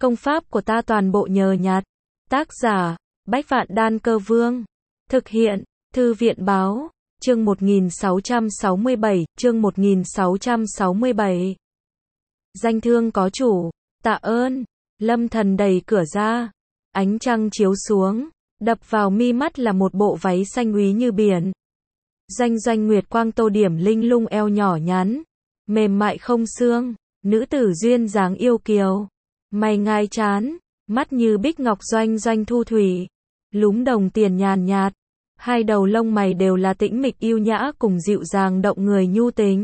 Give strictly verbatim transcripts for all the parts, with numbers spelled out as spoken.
Công pháp của ta toàn bộ nhờ nhặt. Tác giả, Bách Vạn Đan Cơ Vương. Thực hiện, Thư viện báo, chương một nghìn sáu trăm sáu mươi bảy, chương một nghìn sáu trăm sáu mươi bảy. Danh thương có chủ, tạ ơn. Lâm Thần đẩy cửa ra, ánh trăng chiếu xuống, đập vào mi mắt là một bộ váy xanh úy như biển. Doanh doanh nguyệt quang tô điểm linh lung eo nhỏ nhắn, mềm mại không xương, nữ tử duyên dáng yêu kiều, mày ngai trán, mắt như bích ngọc doanh doanh thu thủy, lúm đồng tiền nhàn nhạt, hai đầu lông mày đều là tĩnh mịch yêu nhã cùng dịu dàng động người nhu tình.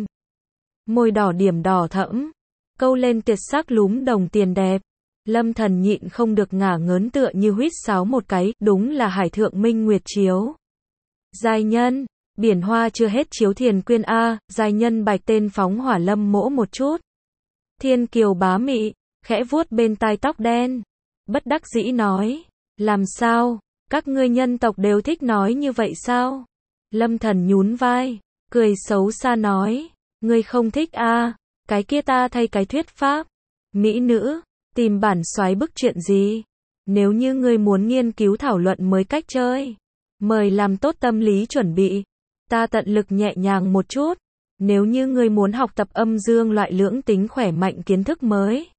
Môi đỏ điểm đỏ thẫm, câu lên tuyệt sắc lúm đồng tiền đẹp. Lâm Thần nhịn không được ngả ngớn tựa như huýt sáo một cái, đúng là hải thượng minh nguyệt chiếu. Giai nhân, biển hoa chưa hết chiếu thiền quyên a, giai nhân bạch tên phóng hỏa lâm mỗ một chút. Thiên kiều bá mị, khẽ vuốt bên tai tóc đen, bất đắc dĩ nói, làm sao, các ngươi nhân tộc đều thích nói như vậy sao? Lâm Thần nhún vai, cười xấu xa nói, ngươi không thích a, cái kia ta thay cái thuyết pháp. Mỹ nữ, tìm bản soái bức chuyện gì? Nếu như ngươi muốn nghiên cứu thảo luận mới cách chơi, mời làm tốt tâm lý chuẩn bị. Ta tận lực nhẹ nhàng một chút. Nếu như ngươi muốn học tập âm dương loại lưỡng tính khỏe mạnh kiến thức mới,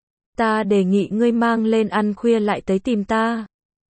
ta đề nghị ngươi mang lên ăn khuya lại tới tìm ta.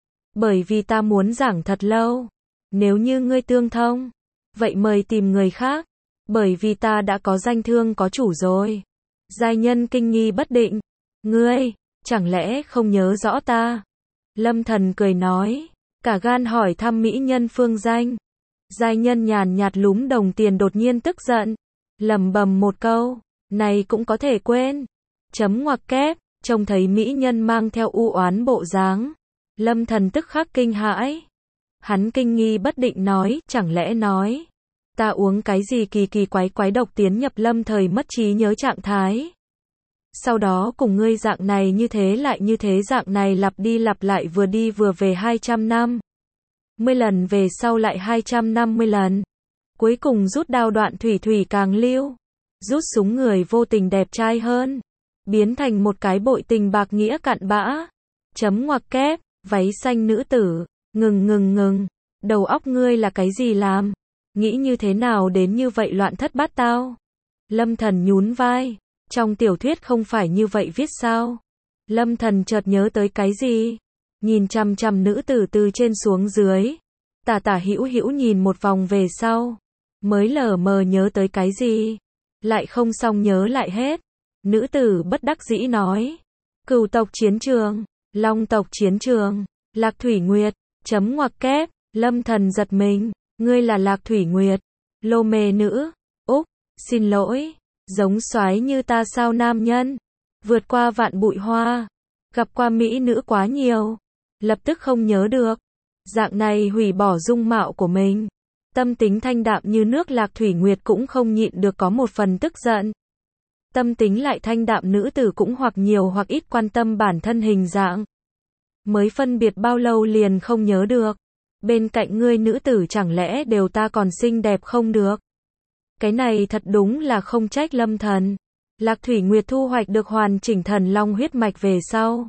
Bởi vì ta muốn giảng thật lâu. Nếu như ngươi tương thông, vậy mời tìm người khác. Bởi vì ta đã có danh thương có chủ rồi. Giai nhân kinh nghi bất định. Ngươi, chẳng lẽ không nhớ rõ ta? Lâm Thần cười nói, cả gan hỏi thăm mỹ nhân phương danh. Giai nhân nhàn nhạt lúm đồng tiền đột nhiên tức giận, lẩm bẩm một câu, này cũng có thể quên. Chấm ngoặc kép, trông thấy mỹ nhân mang theo u oán bộ dáng, Lâm Thần tức khắc kinh hãi. Hắn kinh nghi bất định nói, chẳng lẽ nói, ta uống cái gì kỳ kỳ quái quái độc tiến nhập lâm thời mất trí nhớ trạng thái. Sau đó cùng ngươi dạng này như thế lại như thế dạng này lặp đi lặp lại vừa đi vừa về hai trăm năm. Mươi lần về sau lại hai trăm năm mươi lần. Cuối cùng rút đao đoạn thủy thủy càng lưu. Rút súng người vô tình đẹp trai hơn. Biến thành một cái bội tình bạc nghĩa cặn bã. Chấm ngoặc kép, váy xanh nữ tử. Ngừng ngừng ngừng. Đầu óc ngươi là cái gì làm? Nghĩ như thế nào đến như vậy loạn thất bát tao? Lâm Thần nhún vai. Trong tiểu thuyết không phải như vậy viết sao? Lâm Thần chợt nhớ tới cái gì? Nhìn chằm chằm nữ tử từ trên xuống dưới, tả tả hữu hữu nhìn một vòng về sau, mới lờ mờ nhớ tới cái gì, lại không xong nhớ lại hết. Nữ tử bất đắc dĩ nói, Cửu tộc chiến trường, Long tộc chiến trường, Lạc Thủy Nguyệt, chấm ngoặc kép. Lâm Thần giật mình, ngươi là Lạc Thủy Nguyệt, lô mề nữ. Úc, xin lỗi, giống soái như ta sao nam nhân, vượt qua vạn bụi hoa, gặp qua mỹ nữ quá nhiều, lập tức không nhớ được. Dạng này hủy bỏ dung mạo của mình. Tâm tính thanh đạm như nước Lạc Thủy Nguyệt cũng không nhịn được có một phần tức giận. Tâm tính lại thanh đạm nữ tử cũng hoặc nhiều hoặc ít quan tâm bản thân hình dạng. Mới phân biệt bao lâu liền không nhớ được. Bên cạnh ngươi nữ tử chẳng lẽ đều ta còn xinh đẹp không được. Cái này thật đúng là không trách Lâm Thần. Lạc Thủy Nguyệt thu hoạch được hoàn chỉnh thần long huyết mạch về sau,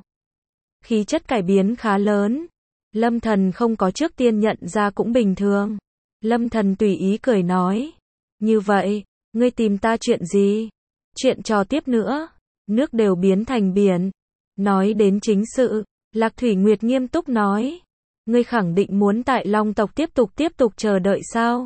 khí chất cải biến khá lớn. Lâm Thần không có trước tiên nhận ra cũng bình thường. Lâm Thần tùy ý cười nói, như vậy, ngươi tìm ta chuyện gì? Chuyện trò tiếp nữa, nước đều biến thành biển. Nói đến chính sự, Lạc Thủy Nguyệt nghiêm túc nói, ngươi khẳng định muốn tại Long tộc tiếp tục tiếp tục chờ đợi sao?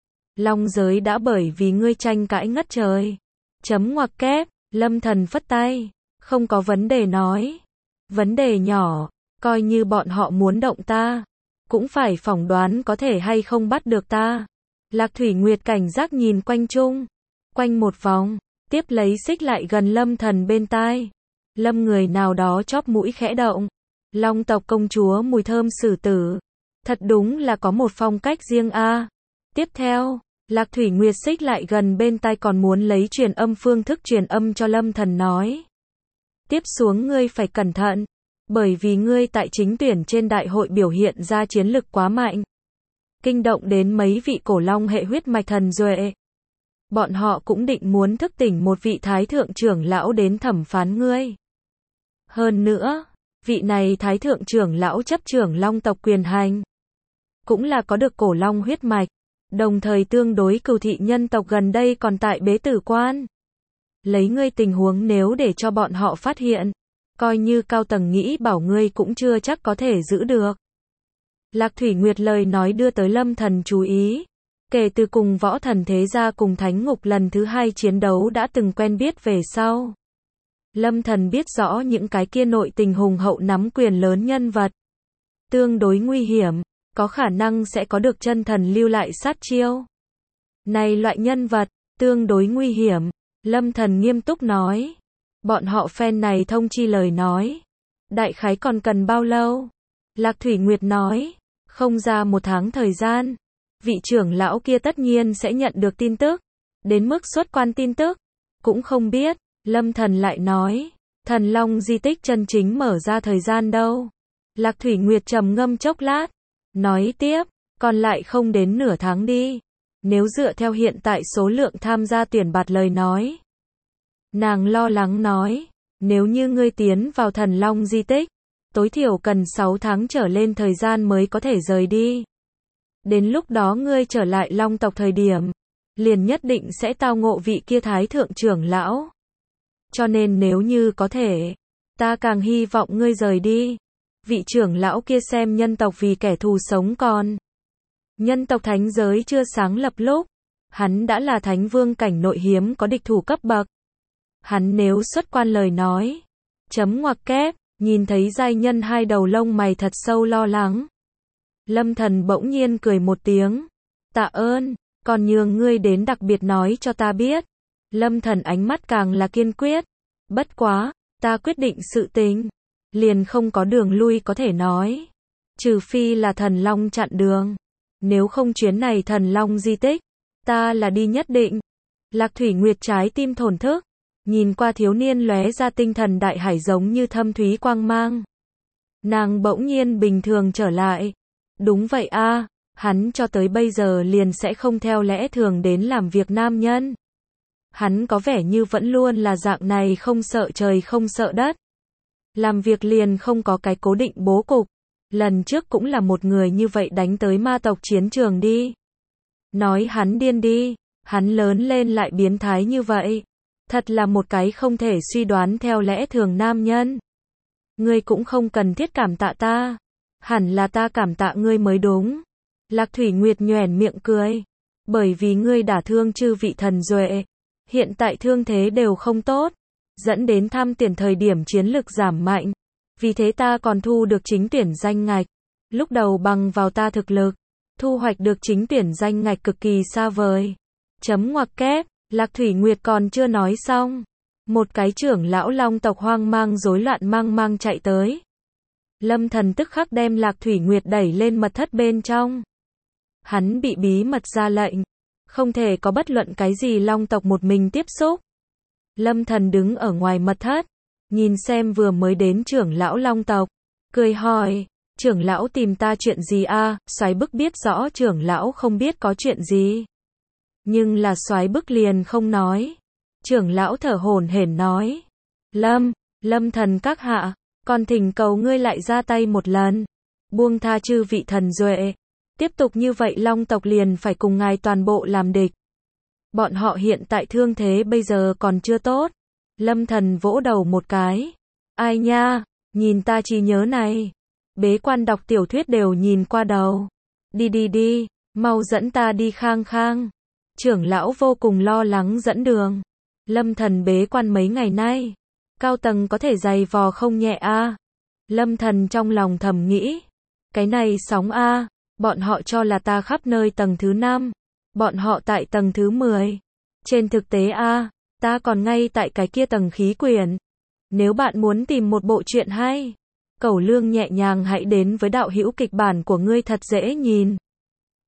Long giới đã bởi vì ngươi tranh cãi ngất trời. Chấm ngoặc kép. Lâm Thần phất tay, không có vấn đề nói. Vấn đề nhỏ, coi như bọn họ muốn động ta, cũng phải phỏng đoán có thể hay không bắt được ta. Lạc Thủy Nguyệt cảnh giác nhìn quanh chung, quanh một vòng, tiếp lấy xích lại gần Lâm Thần bên tai. Lâm người nào đó chóp mũi khẽ động. Long tộc công chúa mùi thơm sử tử, thật đúng là có một phong cách riêng a. Tiếp theo, Lạc Thủy Nguyệt xích lại gần bên tai còn muốn lấy truyền âm phương thức truyền âm cho Lâm Thần nói. Tiếp xuống ngươi phải cẩn thận, bởi vì ngươi tại chính tuyển trên đại hội biểu hiện ra chiến lực quá mạnh. Kinh động đến mấy vị cổ long hệ huyết mạch thần duệ. Bọn họ cũng định muốn thức tỉnh một vị thái thượng trưởng lão đến thẩm phán ngươi. Hơn nữa, vị này thái thượng trưởng lão chấp trưởng long tộc quyền hành, cũng là có được cổ long huyết mạch, đồng thời tương đối cừu thị nhân tộc gần đây còn tại bế tử quan. Lấy ngươi tình huống nếu để cho bọn họ phát hiện, coi như cao tầng nghĩ bảo ngươi cũng chưa chắc có thể giữ được. Lạc Thủy Nguyệt lời nói đưa tới Lâm Thần chú ý. Kể từ cùng võ thần thế gia cùng thánh ngục lần thứ hai chiến đấu đã từng quen biết về sau, Lâm Thần biết rõ những cái kia nội tình hùng hậu nắm quyền lớn nhân vật, tương đối nguy hiểm, có khả năng sẽ có được chân thần lưu lại sát chiêu. Này loại nhân vật, tương đối nguy hiểm, Lâm Thần nghiêm túc nói. Bọn họ phen này thông chi lời nói, đại khái còn cần bao lâu? Lạc Thủy Nguyệt nói, không ra một tháng thời gian, vị trưởng lão kia tất nhiên sẽ nhận được tin tức, đến mức xuất quan tin tức, cũng không biết. Lâm Thần lại nói, thần long di tích chân chính mở ra thời gian đâu? Lạc Thủy Nguyệt trầm ngâm chốc lát, nói tiếp, còn lại không đến nửa tháng đi, nếu dựa theo hiện tại số lượng tham gia tuyển bạt lời nói. Nàng lo lắng nói, nếu như ngươi tiến vào thần long di tích, tối thiểu cần sáu tháng trở lên thời gian mới có thể rời đi. Đến lúc đó ngươi trở lại long tộc thời điểm, liền nhất định sẽ tao ngộ vị kia thái thượng trưởng lão. Cho nên nếu như có thể, ta càng hy vọng ngươi rời đi. Vị trưởng lão kia xem nhân tộc vì kẻ thù sống còn. Nhân tộc thánh giới chưa sáng lập lúc, hắn đã là thánh vương cảnh nội hiếm có địch thủ cấp bậc. Hắn nếu xuất quan lời nói, chấm ngoặc kép, nhìn thấy giai nhân hai đầu lông mày thật sâu lo lắng. Lâm Thần bỗng nhiên cười một tiếng, tạ ơn, còn nhường ngươi đến đặc biệt nói cho ta biết. Lâm Thần ánh mắt càng là kiên quyết, bất quá, ta quyết định sự tình, liền không có đường lui có thể nói, trừ phi là thần long chặn đường, nếu không chuyến này thần long di tích, ta là đi nhất định. Lạc Thủy Nguyệt trái tim thổn thức, nhìn qua thiếu niên lóe ra tinh thần đại hải giống như thâm thúy quang mang. Nàng bỗng nhiên bình thường trở lại. Đúng vậy a, hắn cho tới bây giờ liền sẽ không theo lẽ thường đến làm việc nam nhân. Hắn có vẻ như vẫn luôn là dạng này không sợ trời không sợ đất. Làm việc liền không có cái cố định bố cục. Lần trước cũng là một người như vậy đánh tới ma tộc chiến trường đi. Nói hắn điên đi, hắn lớn lên lại biến thái như vậy. Thật là một cái không thể suy đoán theo lẽ thường nam nhân. Ngươi cũng không cần thiết cảm tạ ta. Hẳn là ta cảm tạ ngươi mới đúng. Lạc Thủy Nguyệt nhoẻn miệng cười. Bởi vì ngươi đả thương chư vị thần duệ. Hiện tại thương thế đều không tốt. Dẫn đến tham tuyển thời điểm chiến lực giảm mạnh. Vì thế ta còn thu được chính tuyển danh ngạch. Lúc đầu bằng vào ta thực lực. Thu hoạch được chính tuyển danh ngạch cực kỳ xa vời. Chấm ngoặc kép. Lạc Thủy Nguyệt còn chưa nói xong. Một cái trưởng lão long tộc hoang mang rối loạn mang mang chạy tới. Lâm Thần tức khắc đem Lạc Thủy Nguyệt đẩy lên mật thất bên trong. Hắn bị bí mật ra lệnh. Không thể có bất luận cái gì long tộc một mình tiếp xúc. Lâm Thần đứng ở ngoài mật thất. Nhìn xem vừa mới đến trưởng lão long tộc. Cười hỏi. Trưởng lão tìm ta chuyện gì a? À? Soái bức biết rõ trưởng lão không biết có chuyện gì. Nhưng là soái bức liền không nói. Trưởng lão thở hổn hển nói. Lâm, Lâm Thần các hạ, còn thỉnh cầu ngươi lại ra tay một lần. Buông tha chư vị thần duệ. Tiếp tục như vậy long tộc liền phải cùng ngài toàn bộ làm địch. Bọn họ hiện tại thương thế bây giờ còn chưa tốt. Lâm Thần vỗ đầu một cái. Ai nha, nhìn ta trí nhớ này. Bế quan đọc tiểu thuyết đều nhìn qua đầu. Đi đi đi, mau dẫn ta đi khang khang. Trưởng lão vô cùng lo lắng dẫn đường. Lâm Thần bế quan mấy ngày nay. Cao tầng có thể dày vò không nhẹ a. À. Lâm Thần trong lòng thầm nghĩ. Cái này sóng a. À. Bọn họ cho là ta khắp nơi tầng thứ năm. Bọn họ tại tầng thứ mười. Trên thực tế a. À, ta còn ngay tại cái kia tầng khí quyển. Nếu bạn muốn tìm một bộ truyện hay. Cẩu Lương nhẹ nhàng hãy đến với đạo hữu kịch bản của ngươi thật dễ nhìn.